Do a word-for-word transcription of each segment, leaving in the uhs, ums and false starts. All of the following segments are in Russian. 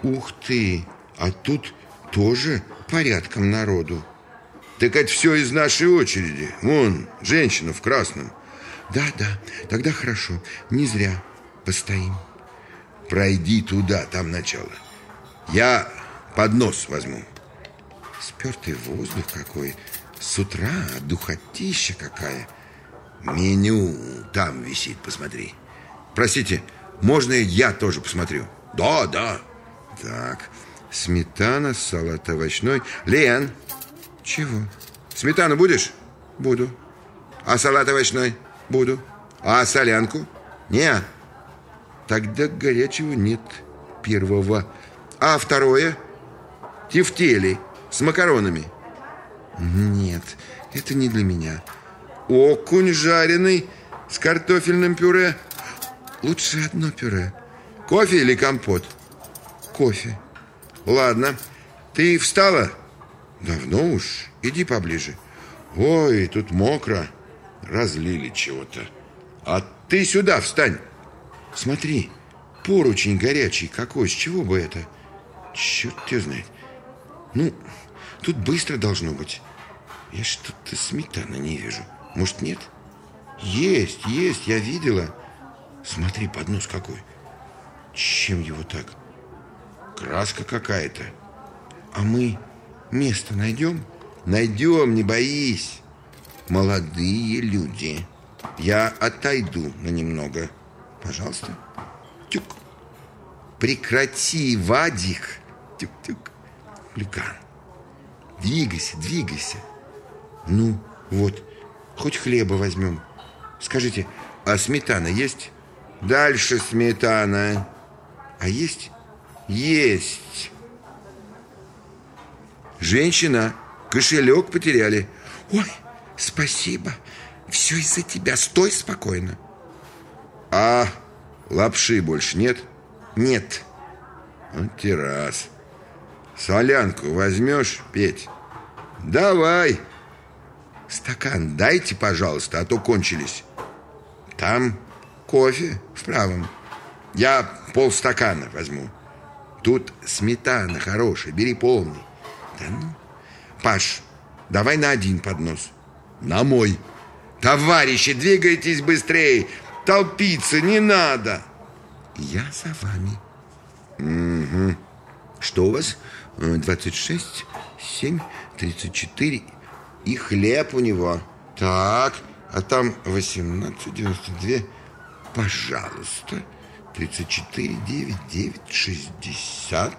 Ух ты, а тут тоже порядком народу. Так это все из нашей очереди. Вон, женщина в красном. Да, да, тогда хорошо, не зря постоим. Пройди туда, там начало. Я поднос возьму. Спертый воздух какой. С утра духотища какая. Меню там висит, посмотри. Простите, можно я тоже посмотрю? Да, да. Так, сметана, салат овощной. Лен, чего? Сметану будешь? Буду. А салат овощной? Буду. А солянку? Не. Тогда горячего нет первого. А второе? Тефтели с макаронами. Нет, это не для меня. Окунь жареный с картофельным пюре. Лучше одно пюре. Кофе или компот? Кофе. Ладно. Ты встала? Давно уж. Иди поближе. Ой, тут мокро. Разлили чего-то. А ты сюда встань. Смотри, поручень горячий какой. С чего бы это? Черт тебя знает. Ну, тут быстро должно быть. Я что-то сметаны не вижу. Может, нет? Есть, есть, я видела. Смотри, поднос какой. Чем его так? Краска какая-то. А мы место найдем? Найдем, не боись. Молодые люди. Я отойду на немного. Пожалуйста. Тюк. Прекрати, Вадик. Тюк-тюк. Люкан. Двигайся, двигайся. Ну, вот, хоть хлеба возьмем. Скажите, а сметана есть? Дальше сметана. А есть? Есть. Женщина, кошелек потеряли. Ой, спасибо. Все из-за тебя. Стой спокойно. А лапши больше нет? Нет. Вот те раз. Солянку возьмешь, Петь? Давай. Стакан дайте, пожалуйста, а то кончились. Там кофе в правом. Я полстакана возьму. Тут сметана хорошая, бери полный. Да ну. Паш, давай на один поднос. На мой. Товарищи, двигайтесь быстрее. Толпиться не надо. Я за вами. Угу. Что у вас? двадцать шесть, семь, тридцать четыре. И хлеб у него. Так, а там восемнадцать, девяносто два. Пожалуйста. тридцать четыре, девять, девять, шестьдесят.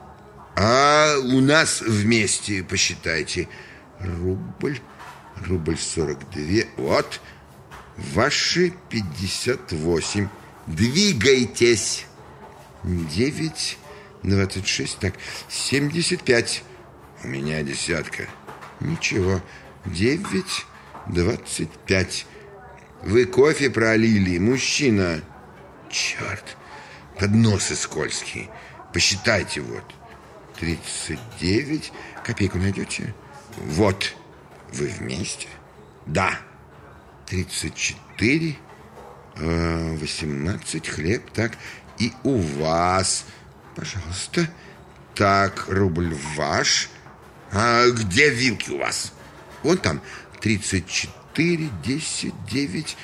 А у нас вместе, посчитайте. Рубль, рубль сорок два. Вот. Ваши пятьдесят восемь. Двигайтесь. девять, двадцать шесть, так, семьдесят пять. У меня десятка. Ничего. девять, двадцать пять. Вы кофе пролили, мужчина. Черт, подносы скользкие. Посчитайте, вот. тридцать девять. Копейку найдете? Вот. Вы вместе? Да. тридцать четыре, восемнадцать, хлеб, так. И у вас, пожалуйста. Так, рубль ваш. А где вилки у вас? Вон там. тридцать четыре, десять, девять.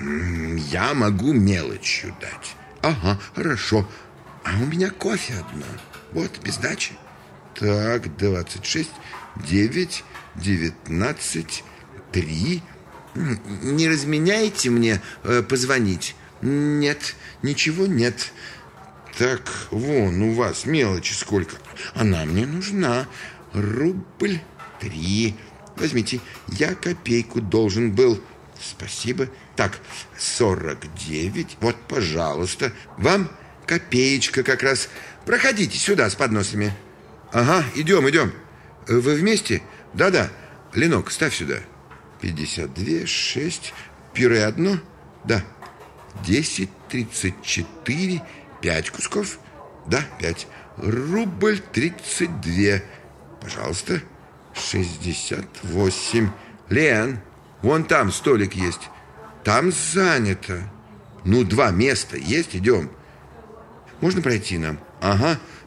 Я могу мелочью дать. Ага, хорошо. А у меня кофе одно. Вот, без дачи. Так, двадцать шесть, девять, девятнадцать, три. Не разменяете мне э, позвонить? Нет, ничего нет. Так, вон у вас мелочи сколько. Она мне нужна. Рубль три. Возьмите, я копейку должен был. Спасибо. Так, сорок девять. Вот, пожалуйста. Вам копеечка как раз. Проходите сюда с подносами. Ага, идем, идем. Вы вместе? Да-да. Ленок, ставь сюда. пятьдесят два, шесть. Пюре одно? Да. десять, тридцать четыре. пять кусков? Да, пять. Рубль тридцать два. Пожалуйста. шестьдесят восемь. Лен, вон там столик есть. Там занято. Ну, два места есть, идем. Можно пройти нам? Ага,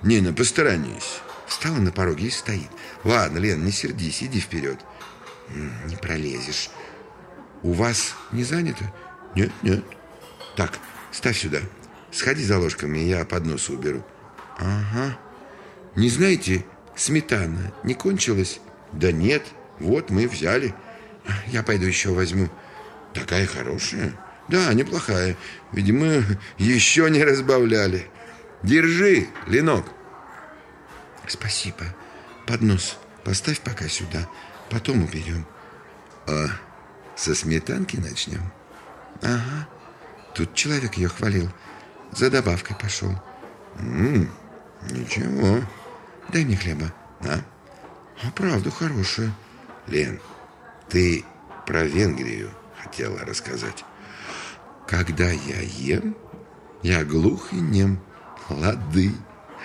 Нина, посторонись. Встала на пороге и стоит. Ладно, Лен, не сердись, иди вперед. Не пролезешь. У вас не занято? Нет, нет. Так, ставь сюда. Сходи за ложками, я поднос уберу. Ага. Не знаете, сметана не кончилась? Да нет, вот мы взяли. Я пойду еще возьму. Такая хорошая? Да, неплохая. Видимо, еще не разбавляли. Держи, Ленок. Спасибо. Поднос поставь пока сюда. Потом уберем. А со сметанки начнем? Ага. Тут человек ее хвалил. За добавкой пошел. М-м, ничего. Дай мне хлеба. А? А правда хорошая. Лен, ты про Венгрию хотела рассказать. Когда я ем, я глух и нем. Лады.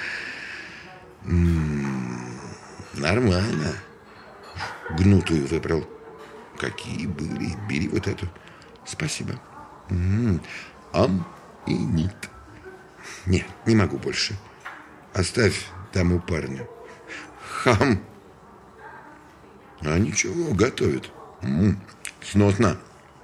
М-м, нормально. Гнутую выбрал. Какие были? Бери вот эту. Спасибо. М-м, ам и нит. Нет, не могу больше. Оставь тому парню. Хам. А ничего, готовит. М-м, сносно.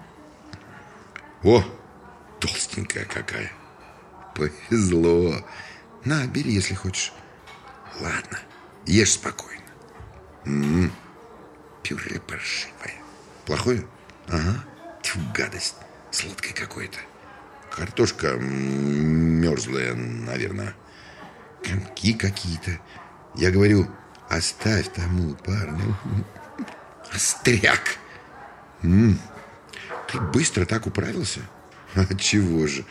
О, толстенькая какая. Повезло. На, бери, если хочешь. Ладно, ешь спокойно. М-м, пюре паршивое. Плохое? Ага. Тьфу, гадость. Сладкое какое-то. Картошка мерзлая, наверное. Комки какие-то. Я говорю, оставь тому парню. Остряк. М-м, ты быстро так управился? Отчего же?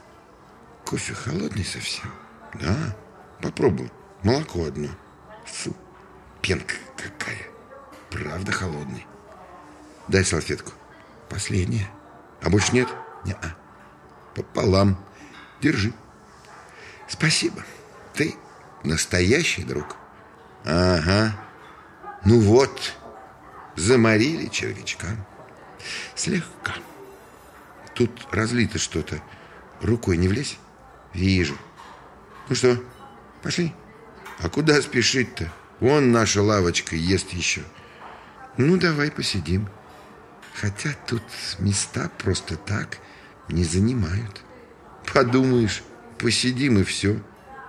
Кофе холодный совсем? Да, попробуй. Молоко одно. Фу, пенка какая. Правда холодный. Дай салфетку. Последняя. А больше нет? Не-а. Пополам. Держи. Спасибо. Ты настоящий друг. Ага. Ну вот, заморили червячка. Слегка. Тут разлито что-то. Рукой не влезь? Вижу. Ну что, пошли? А куда спешить-то? Вон наша лавочка ест еще. Ну, давай посидим. Хотя тут места просто так не занимают. Подумаешь, посидим и все.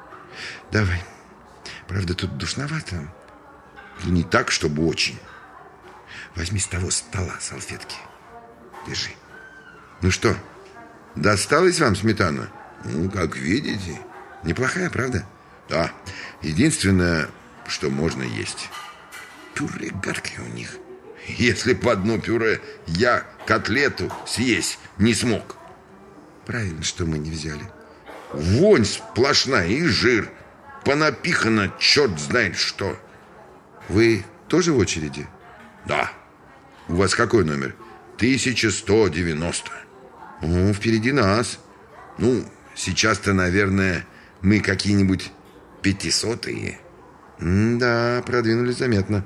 Давай. Правда, тут душновато. Ну, не так, чтобы очень. Возьми с того стола салфетки. Держи. Ну что, досталась вам сметана? Ну, как видите. Неплохая, правда? Да. Единственное, что можно есть. Пюре гадкое у них. Если по одно пюре я котлету съесть не смог. Правильно, что мы не взяли. Вонь сплошная и жир. Понапихано черт знает что. Вы тоже в очереди? Да. У вас какой номер? тысяча сто девяносто. О, впереди нас. Ну, сейчас-то, наверное, мы какие-нибудь пятисотые. Да, продвинулись заметно.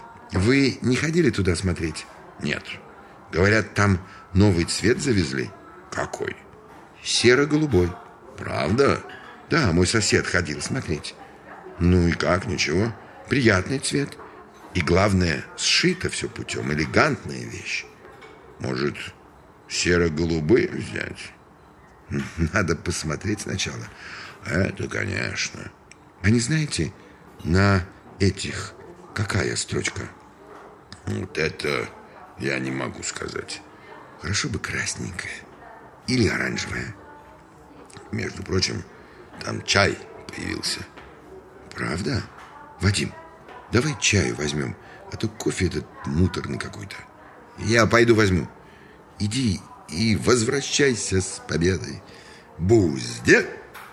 Вы не ходили туда смотреть? Нет. Говорят, там новый цвет завезли. Какой? Серо-голубой. Правда? Да, мой сосед ходил смотреть. Ну и как, ничего? Приятный цвет. И главное, сшито все путем. Элегантная вещь. Может, серо-голубые взять? Надо посмотреть сначала. Это, конечно. А не знаете, на этих какая строчка? Вот это я не могу сказать. Хорошо бы красненькая или оранжевая. Между прочим, там чай появился. Правда? Вадим, давай чаю возьмем, а то кофе этот муторный какой-то. Я пойду возьму. Иди и возвращайся с победой. Бузде!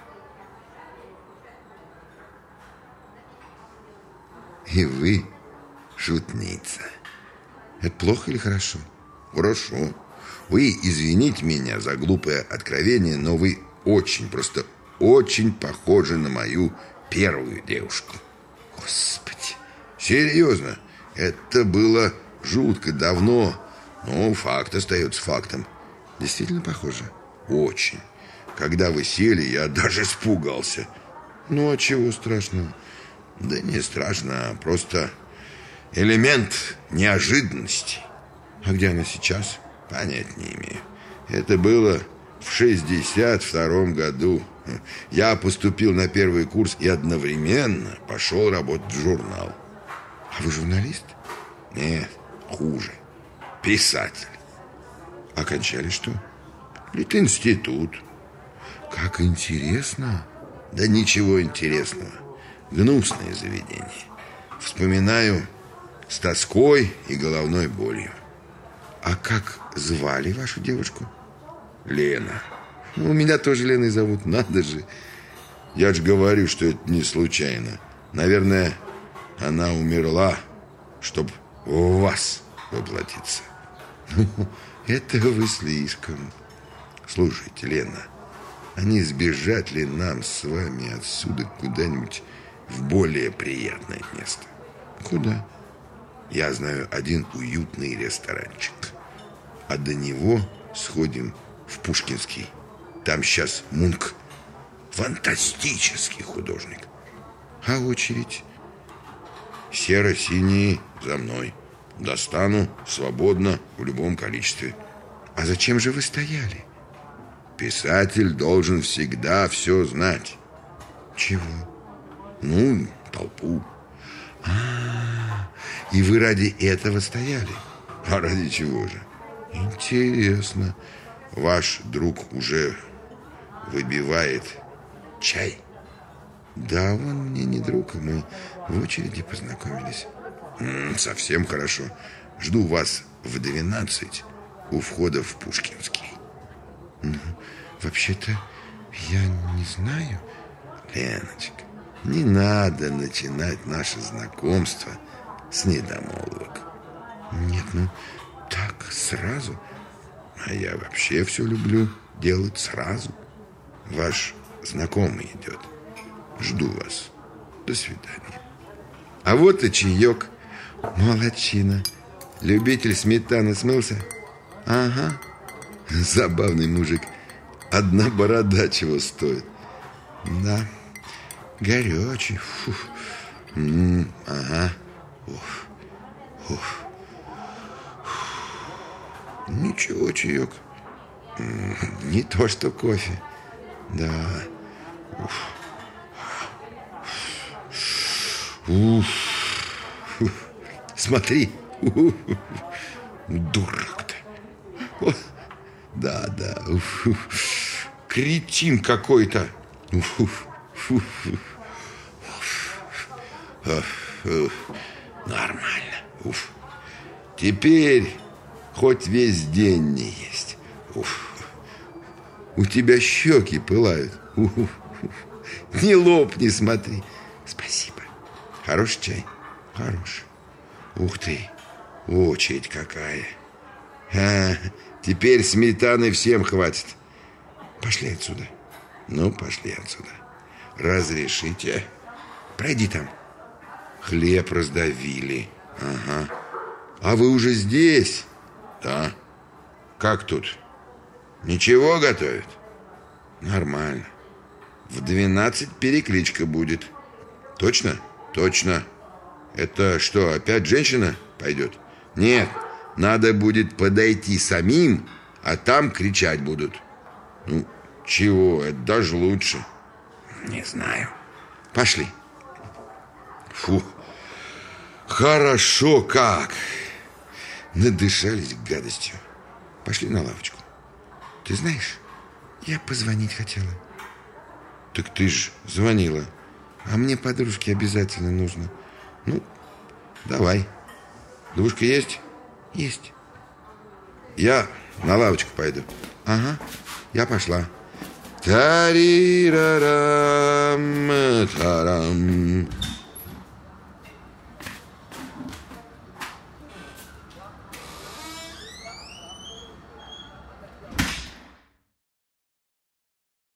И вы шутница. Это плохо или хорошо? Хорошо. Вы извините меня за глупое откровение, но вы очень, просто очень похожи на мою первую девушку. Господи. Серьезно. Это было жутко давно. Но факт остается фактом. Действительно похоже? Очень. Когда вы сели, я даже испугался. Ну, а чего страшного? Да не страшно, а просто элемент неожиданности. А где она сейчас? Понять не имею. Это было в шестьдесят втором году. Я поступил на первый курс и одновременно пошел работать в журнал. А вы журналист? Нет, хуже. Писатель. Окончали что? Литинститут. Как интересно. Да ничего интересного. Гнусное заведение. Вспоминаю с тоской и головной болью. А как звали вашу девушку? Лена. У меня тоже Леной зовут, надо же. Я же говорю, что это не случайно. Наверное, она умерла, чтобы в вас воплотиться. Ну, это вы слишком. Слушайте, Лена, а не сбежать ли нам с вами отсюда куда-нибудь в более приятное место? Куда? Я знаю один уютный ресторанчик. А до него сходим в Пушкинский. Там сейчас Мунк. Фантастический художник. А очередь? Серо-синие за мной. Достану свободно в любом количестве. А зачем же вы стояли? Писатель должен всегда все знать. Чего? Ну, толпу. А, и вы ради этого стояли? А ради чего же? Интересно. Ваш друг уже выбивает чай? Да, он мне не друг, мы в очереди познакомились. М-м, совсем хорошо. Жду вас в двенадцать у входа в Пушкинский. Ну, вообще-то я не знаю. Леночка, не надо начинать наше знакомство с недомолвок. Нет, ну так сразу. А я вообще все люблю делать сразу. Ваш знакомый идет. Жду вас. До свидания. А вот и чаек. Молодчина. Любитель сметаны смылся? Ага. Забавный мужик. Одна борода чего стоит. Да. Горячий. Фу. М-м, ага. Уф. Уф. Ничего, чаек. Не то, что кофе. Да. Уф. Уф. Уф. Смотри. Уф. Дурак-то. О, да, да. Уф. Кретин какой-то. Уф. Уф. Уф. Уф. Уф. Нормально. Уф. Теперь хоть весь день не есть. Уф. У тебя щеки пылают. Уф. Не лопни, смотри. Спасибо. Хороший чай? Хороший. Ух ты, очередь какая. А, теперь сметаны всем хватит. Пошли отсюда. Ну, пошли отсюда. Разрешите? Пройди там. Хлеб раздавили. Ага. А вы уже здесь? Да. Как тут? Ничего готовят? Нормально. В двенадцать перекличка будет. Точно? Точно. Это что, опять женщина пойдет? Нет, надо будет подойти самим, а там кричать будут. Ну, чего, это даже лучше. Не знаю. Пошли. Фу, хорошо как. Надышались гадостью. Пошли на лавочку. Ты знаешь, я позвонить хотела. Так ты ж звонила. А мне подружке обязательно нужно. Ну, давай. Двушка есть? Есть. Я на лавочку пойду. Ага, я пошла. Тарирарам, тарам.